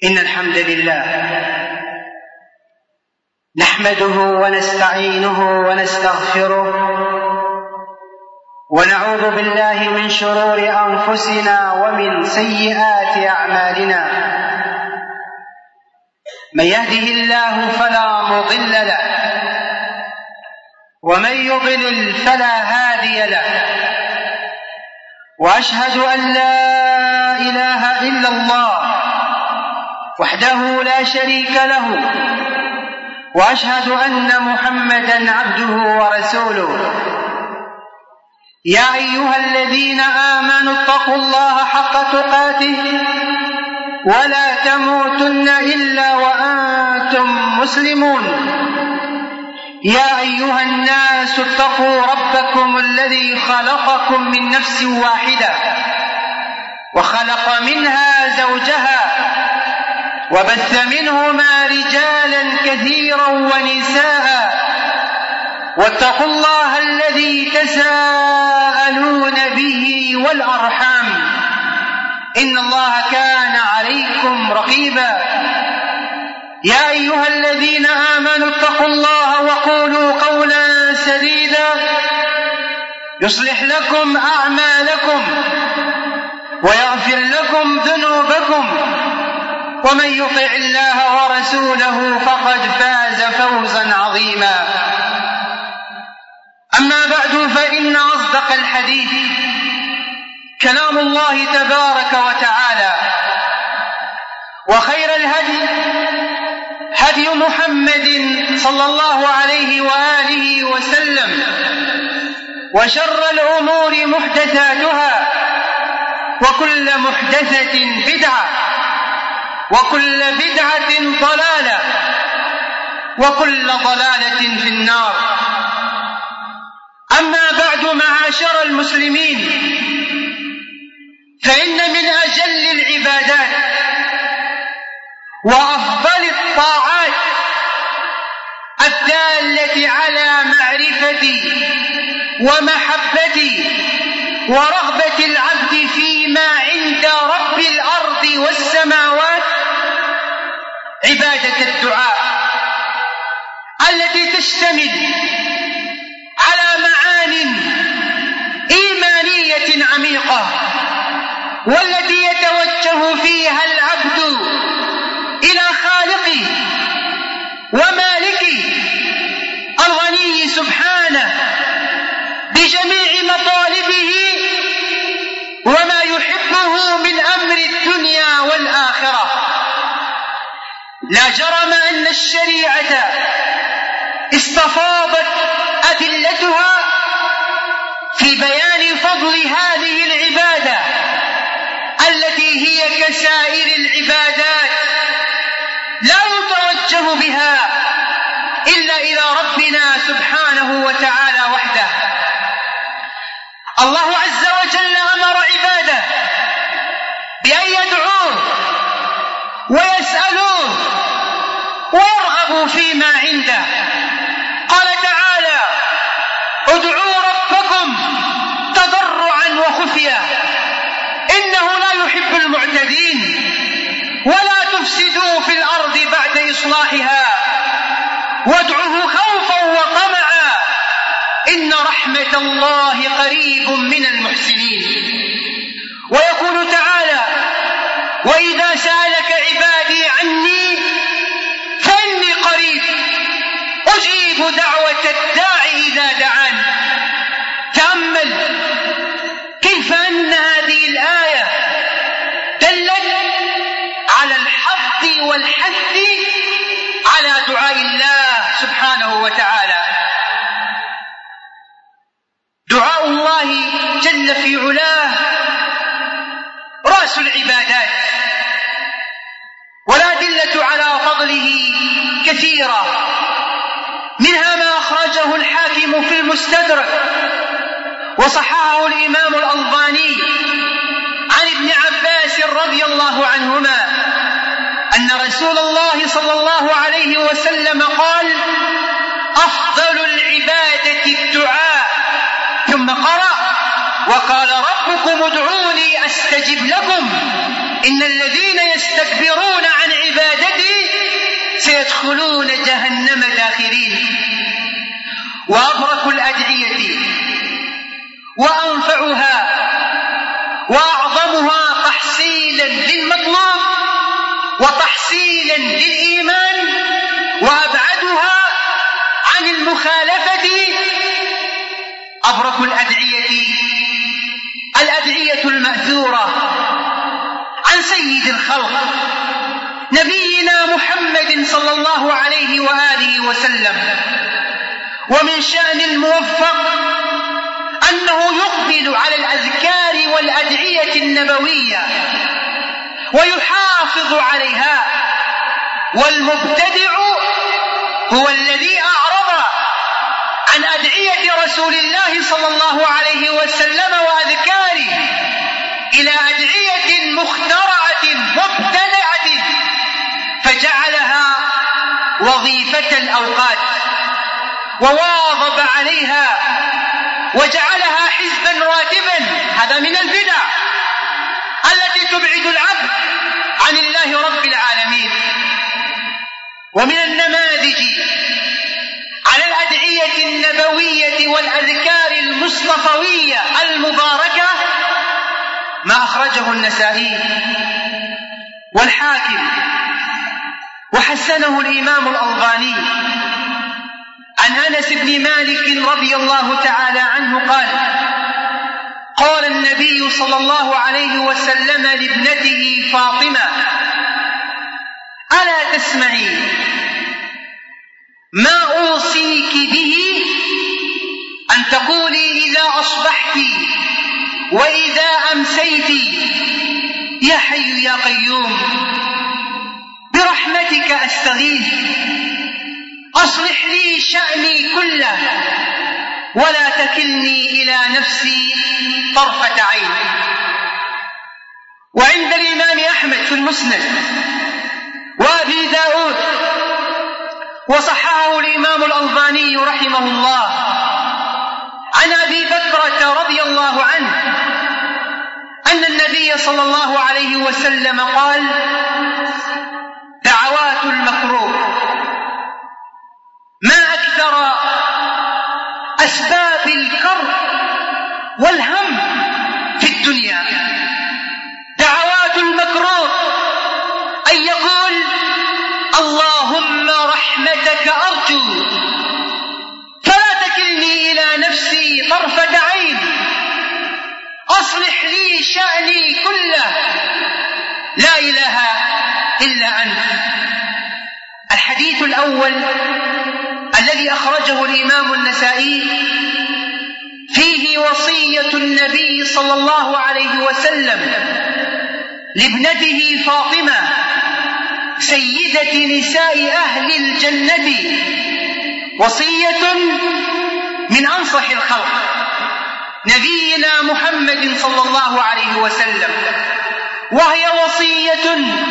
إن الحمد لله نحمده ونستعينه ونستغفره ونعوذ بالله من شرور أنفسنا ومن سيئات أعمالنا. من يهده الله فلا مضل له ومن يضلل فلا هادي له، وأشهد أن لا إله إلا الله وحده لا شريك له، وأشهد أن محمدًا عبده ورسوله. يا أيها الذين آمنوا اتقوا الله حق تقاته ولا تموتن إلا وأنتم مسلمون. يا أيها الناس اتقوا ربكم الذي خلقكم من نفس واحدة وخلق منها زوجها وبث منهما رجالا كثيرا ونساء، واتقوا الله الذي تساءلون به والأرحام إن الله كان عليكم رقيبا. يا أيها الذين آمنوا اتقوا الله وقولوا قولا سديدا يصلح لكم أعمالكم ويغفر لكم ذنوبكم، ومن يطع الله ورسوله فقد فاز فوزا عظيما. أما بعد، فإن أصدق الحديث كلام الله تبارك وتعالى، وخير الهدي هدي محمد صلى الله عليه وآله وسلم، وشر الأمور محدثاتها، وكل محدثة بدعة، وكل بدعة ضلالة، وكل ضلالة في النار. أما بعد، معاشر المسلمين، فإن من أجل العبادات وأفضل الطاعات الدالة على معرفة ومحبة ورغبة العبد فيما عند رب الأرض والسماوات عبادة الدعاء، التي تشتمل على معان إيمانية عميقة، والتي يتوجه فيها العبد إلى خالقه ومالكه الغني سبحانه بجميع مطالبه وما يحبه من أمر الدنيا والآخرة. لا جرم أن الشريعة استفاضت أدلتها في بيان فضل هذه العبادة، التي هي كسائر العبادات لا يتوجه بها إلا إلى ربنا سبحانه وتعالى وحده. الله عز وجل أمر عباده بأن يدعوه ويسألوه ويرغبوا فيما عنده. قال تعالى: ادعوا ربكم تضرعا وخفيا إنه لا يحب المعتدين ولا تفسدوا في الأرض بعد إصلاحها وادعوه خوفا وطمعا إن رحمة الله قريب من المحسنين. ويقول تعالى: وإذا سألك عبادي عني فإني قريب أجيب دعوة الداع إذا دعان. تأمل كيف أن هذه الآية دلت على الحظ والحث على دعاء الله سبحانه وتعالى. دعاء الله جل في علاه رأس العبادات، والأدلة على فضله كثيرة، منها ما أخرجه الحاكم في المستدرك وصححه الإمام الألباني عن ابن عباس رضي الله عنهما أن رسول الله صلى الله عليه وسلم قال: أفضل العبادة الدعاء، ثم قرأ: وقال ربكم ادعوني أستجب لكم إن الذين يستكبرون عن وأبرك الأدعية وأنفعها وأعظمها تحصيلا للمطلوب وتحصيلا للإيمان وأبعدها عن المخالفة أبرك الأدعية المأثورة عن سيد الخلق نبينا محمد صلى الله عليه وآله وسلم. ومن شأن الموفق أنه يقبل على الأذكار والأدعية النبوية ويحافظ عليها، والمبتدع هو الذي أعرض عن أدعية رسول الله صلى الله عليه وسلم وأذكاره إلى أدعية مخترعة مبتدعة فجعلها وظيفة الأوقات وواظب عليها وجعلها حزبا راتبا. هذا من البدع التي تبعد العبد عن الله رب العالمين. ومن النماذج على الأدعية النبوية والأذكار المصطفوية المباركة ما أخرجه النسائي والحاكم وحسنه الإمام الألباني عن أنس بن مالك رضي الله تعالى عنه قال: قال النبي صلى الله عليه وسلم لابنته فاطمة: ألا تسمعي ما أوصيك به أن تقولي إذا أصبحت وإذا أمسيت يا حي يا قيوم برحمتك أستغيث أصلح لي شأني كله ولا تكلني إلى نفسي طرفة عين. وعند الإمام أحمد في المسند وأبي داود وصححه الإمام الألباني رحمه الله عن أبي بكرة رضي الله عنه أن النبي صلى الله عليه وسلم قال: دعوات المكروه ما أكثر أسباب الكرب والهم في الدنيا. دعوات المكروه أن يقول: اللهم رحمتك أرجو فلا تكلني إلى نفسي طرفة عين أصلح لي شأني كله لا إله إلا أنت. الحديث الأول الذي أخرجه الإمام النسائي فيه وصية النبي صلى الله عليه وسلم لابنته فاطمة سيدة نساء أهل الجنة، وصية من أنصح الخلق نبينا محمد صلى الله عليه وسلم، وهي وصية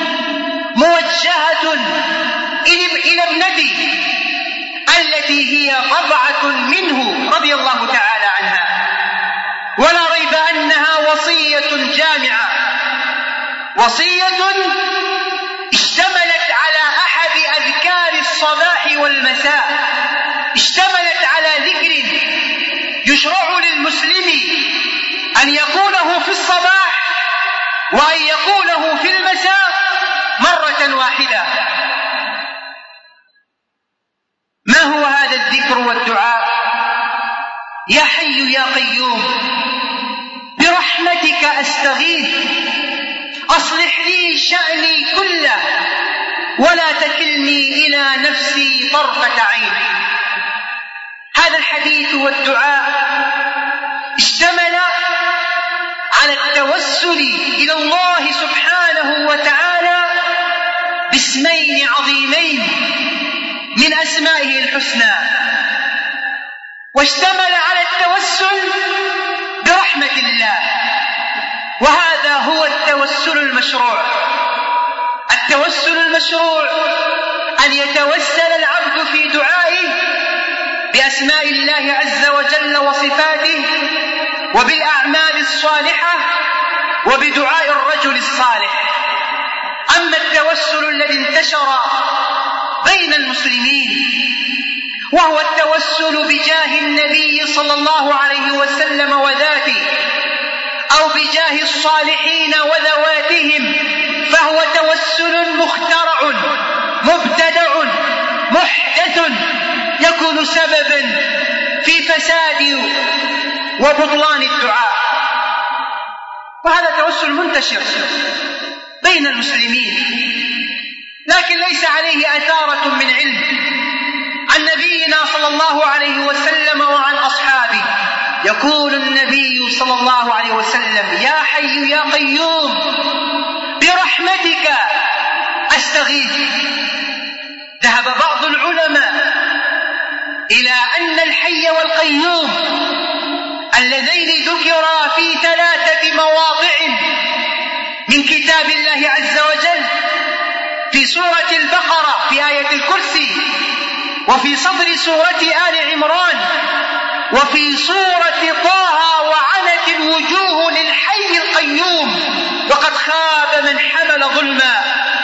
موجهة إلى ابنته التي هي بضعة منه رضي الله تعالى عنها، ولا ريب أنها وصية جامعة، وصية اشتملت على أحد أذكار الصباح والمساء، اشتملت على ذكر يشرع للمسلم أن يقوله في الصباح وأن يقوله في المساء مرة واحدة. ما هو هذا الذكر والدعاء؟ يا حي يا قيوم برحمتك أستغيث أصلح لي شأني كله ولا تكلني إلى نفسي طرفة عين. هذا الحديث والدعاء اشتمل على التوسل إلى الله سبحانه وتعالى باسمين عظيمين من أسمائه الحسنى، واشتمل على التوسل برحمة الله، وهذا هو التوسل المشروع. التوسل المشروع أن يتوسل العبد في دعائه بأسماء الله عز وجل وصفاته وبالأعمال الصالحة وبدعاء الرجل الصالح. أما التوسل الذي انتشر بين المسلمين وهو التوسل بجاه النبي صلى الله عليه وسلم وذاته أو بجاه الصالحين وذواتهم، فهو توسل مخترع مبتدع محدث يكون سببا في فساد وبطلان الدعاء. وهذا توسل منتشر بين المسلمين، لكن ليس عليه أثارة من علم عن نبينا صلى الله عليه وسلم وعن أصحابه. يقول النبي صلى الله عليه وسلم: يا حي يا قيوم برحمتك أستغيث. ذهب بعض العلماء إلى أن الحي والقيوم اللذين ذكرا في 3 مواضع من كتاب الله عز وجل، في سورة البقرة في آية الكرسي، وفي صدر سورة آل عمران، وفي سورة طه، وعنت الوجوه للحي القيوم وقد خاب من حمل ظلما،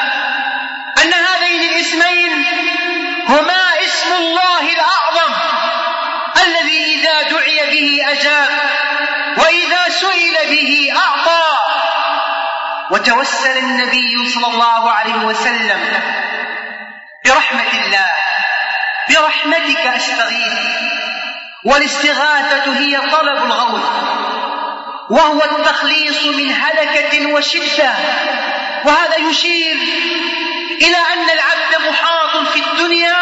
أن هذين الاسمين هما اسم الله الأعظم الذي إذا دعي به أجاب وإذا سئل به أعطى. وتوسل النبي صلى الله عليه وسلم برحمة الله: برحمتك أستغيث. والاستغاثة هي طلب الغوث، وهو التخليص من هلكة وشدة. وهذا يشير إلى أن العبد محاط في الدنيا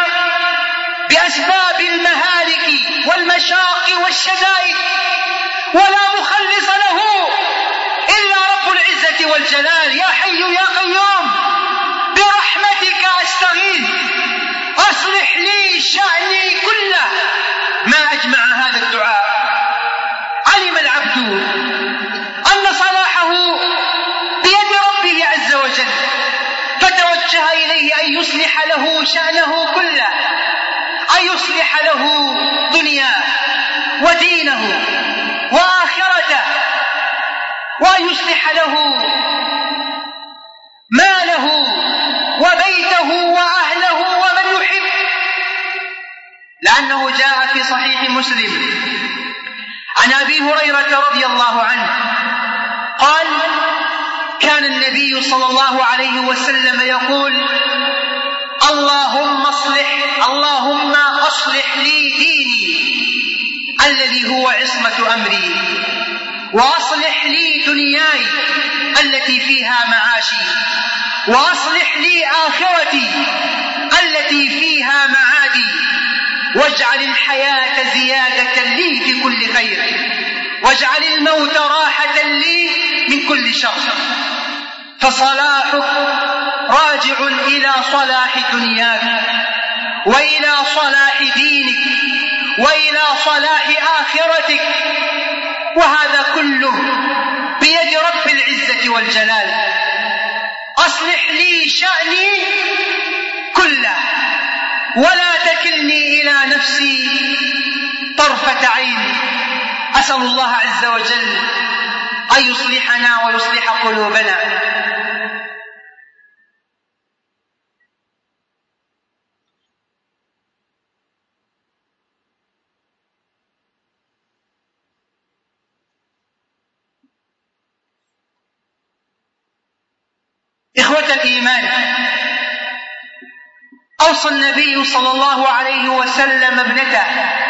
بأسباب المهالك والمشاق والشدائد، ولا مخلص له إلا رب العزة والجلال. يا حي يا قيوم برحمتك أستغيث، أصلح لي شأني كله. ما أجمع هذا الدعاء. علم العبد أن صلاحه بيد ربه عز وجل، فتوجه إليه أن يصلح له شأنه كله، أن يصلح له دنياه ودينه وآخرته، وأن يصلح له ماله وبيته وأهله ومن يحب. لأنه جاء في صحيح مسلم عن أبي هريرة رضي الله عنه قال: كان النبي صلى الله عليه وسلم يقول: اللهم أصلح لي ديني الذي هو عصمة أمري، وأصلح لي دنياي التي فيها معاشي، وأصلح لي آخرتي التي فيها معادي، واجعل الحياة زيادة لي في كل خير، واجعل الموت راحة لي من كل شر. فصلاحك راجع إلى صلاح دنياك، وإلى صلاح دينك، وإلى صلاح آخرتك، وهذا كله بيد رب العزة والجلال. أصلح لي شأني كله، ولا تكلني إلى نفسي طرفة عين. أسأل الله عز وجل أن يصلحنا ويصلح قلوبنا. إخوة الإيمان، أوصى النبي صلى الله عليه وسلم ابنته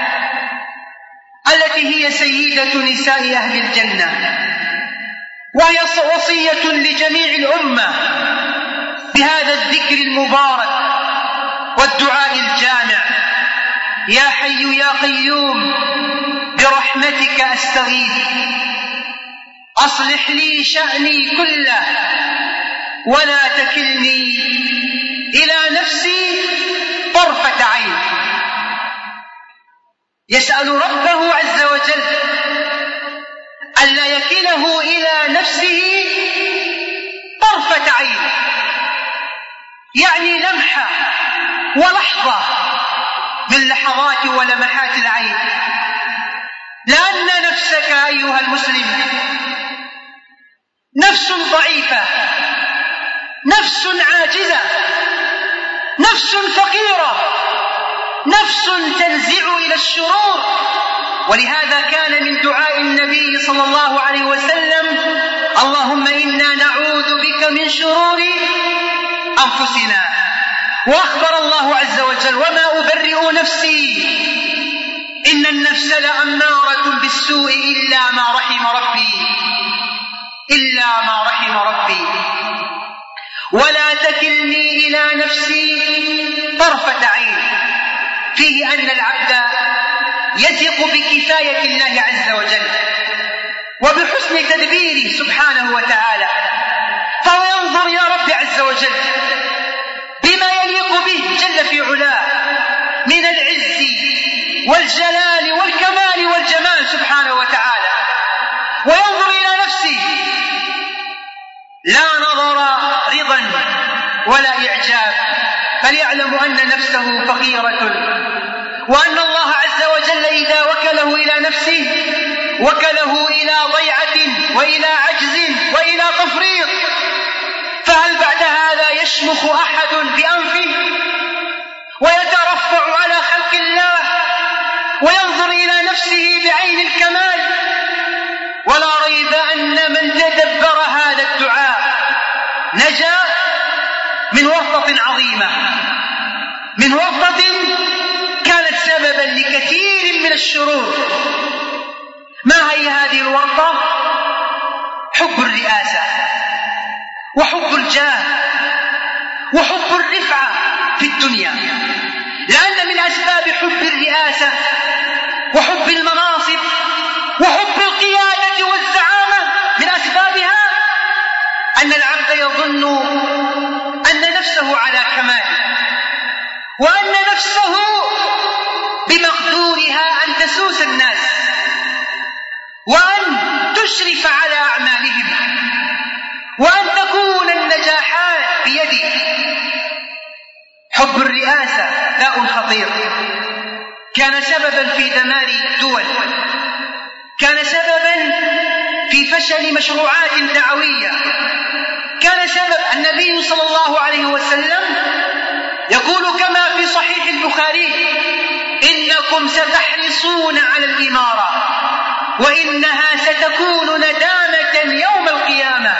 التي هي سيدة نساء أهل الجنة، وهي وصية لجميع الأمة بهذا الذكر المبارك والدعاء الجامع: يا حي يا قيوم برحمتك أستغيث، أصلح لي شأني كله، ولا تكلني إلى نفسي طرفة عين. يسأل ربه عز وجل ألا يكله إلى نفسه طرفة عين، يعني لمحة ولحظة من لحظات ولمحات العين. لأن نفسك أيها المسلم نفس ضعيفة، نفس عاجزة، نفس فقيرة، نفس تنزع إلى الشرور. ولهذا كان من دعاء النبي صلى الله عليه وسلم: اللهم إنا نعوذ بك من شرور أنفسنا. وأخبر الله عز وجل: وما أبرئ نفسي إن النفس لأمارة بالسوء إلا ما رحم ربي ولا تكلني إلى نفسي طرفة عين. فيه أن العبد يثق بكفاية الله عز وجل وبحسن تدبيره سبحانه وتعالى، فهو ينظر يا رب عز وجل بما يليق به جل في علاه من العز والجلال والكمال والجمال سبحانه وتعالى، وينظر إلى نفسه لا نظر رضا ولا إعجاب، بل يعلم أن نفسه فقيرة، وأن الله عز وجل إذا وكله إلى نفسه وكله إلى ضيعة وإلى عجز وإلى تفريط، فهل بعد هذا يشمخ أحد بأنفه ويترفع على خلق الله وينظر إلى نفسه بعين الكمال؟ ولا ريب أن من تدبر هذا الدعاء نجا من ورطة عظيمة، من ورطة كانت سببا لكثير من الشرور. ما هي هذه الورطة؟ حب الرئاسة وحب الجاه وحب الرفعة في الدنيا، لأن من أسباب حب الرئاسة وحب المناصب وحب القيادة والزعامة، من أسبابها أن العبد يظن أن نفسه على كمال، وأن نفسه بمقدورها أن تسوس الناس وأن تشرف على أعمالهم وأن تكون النجاحات بيده. حب الرئاسة داء خطير، كان سببا في دمار الدول، كان سببا في فشل مشروعات دعوية، كان سبب. النبي صلى الله عليه وسلم يقول كما في صحيح البخاري: إنكم ستحرصون على الإمارة وإنها ستكون ندامة يوم القيامة،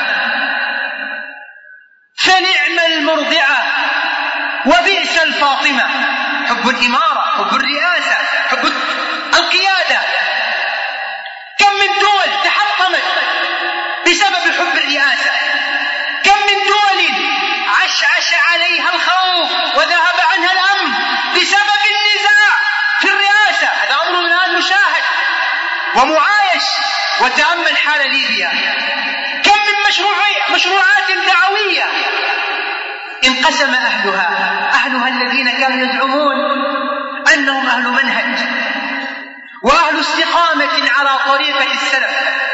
فنعم المرضعة وبئس الفاطمة. حب الإمارة، حب الرئاسة، حب القيادة. كم من دول تحطمت بسبب حب الرئاسة، كم من دول عشعش عليها الخوف وذهب عنها الأمن بسبب النزاع في الرئاسة. هذا أمر الآن مشاهد ومعايش. وتأمل حال ليبيا، كم من مشروعات دعوية انقسم أهلها الذين كانوا يزعمون أنهم أهل منهج وأهل استقامة على طريقة السلف،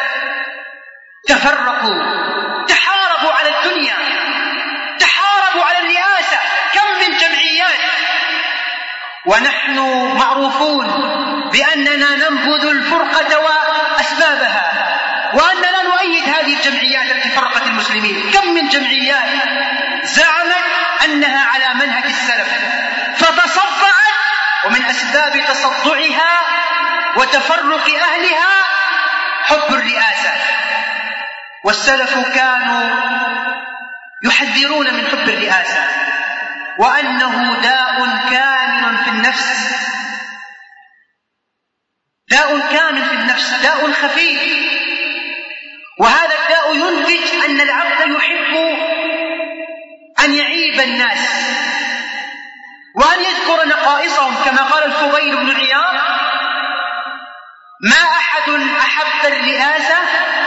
تفرقوا، تحاربوا على الدنيا، تحاربوا على الرئاسة. كم من جمعيات، ونحن معروفون بأننا ننبذ الفرقة وأسبابها، وأننا نؤيد هذه الجمعيات التي فرقت المسلمين. كم من جمعيات زعمت أنها على منهج السلف فتصدعت، ومن أسباب تصدعها وتفرق أهلها حب الرئاسة. والسلف كانوا يحذرون من حب الرئاسة، وأنه داء كامن في النفس، داء كامن في النفس، داء خفي. وهذا الداء ينتج أن العبد يحب أن يعيب الناس وأن يذكر نقائصهم، كما قال الفضيل بن عياض: ما أحد أحب الرئاسة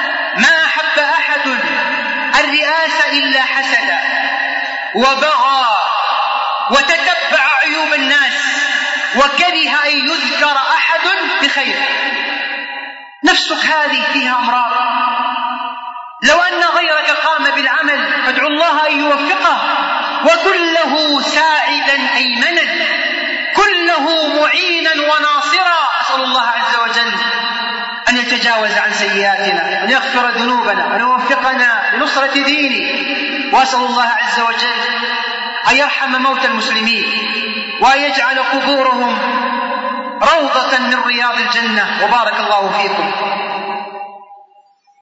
إلا حسد وبغى وتتبع عيوب الناس وكره أن يذكر أحد بخير. نفسك هذه فيها أمراض، لو أن غيرك قام بالعمل فادعو الله أن يوفقه، وكله ساعدا أيمنا، كله معينا وناصرا. أسأل الله عز وجل أن يتجاوز عن سيئاتنا، أن يغفر ذنوبنا، أن يوفقنا لنصرة دينه. وأسأل الله عز وجل أن يرحم موتى المسلمين ويجعل قبورهم روضة من رياض الجنة. وبارك الله فيكم.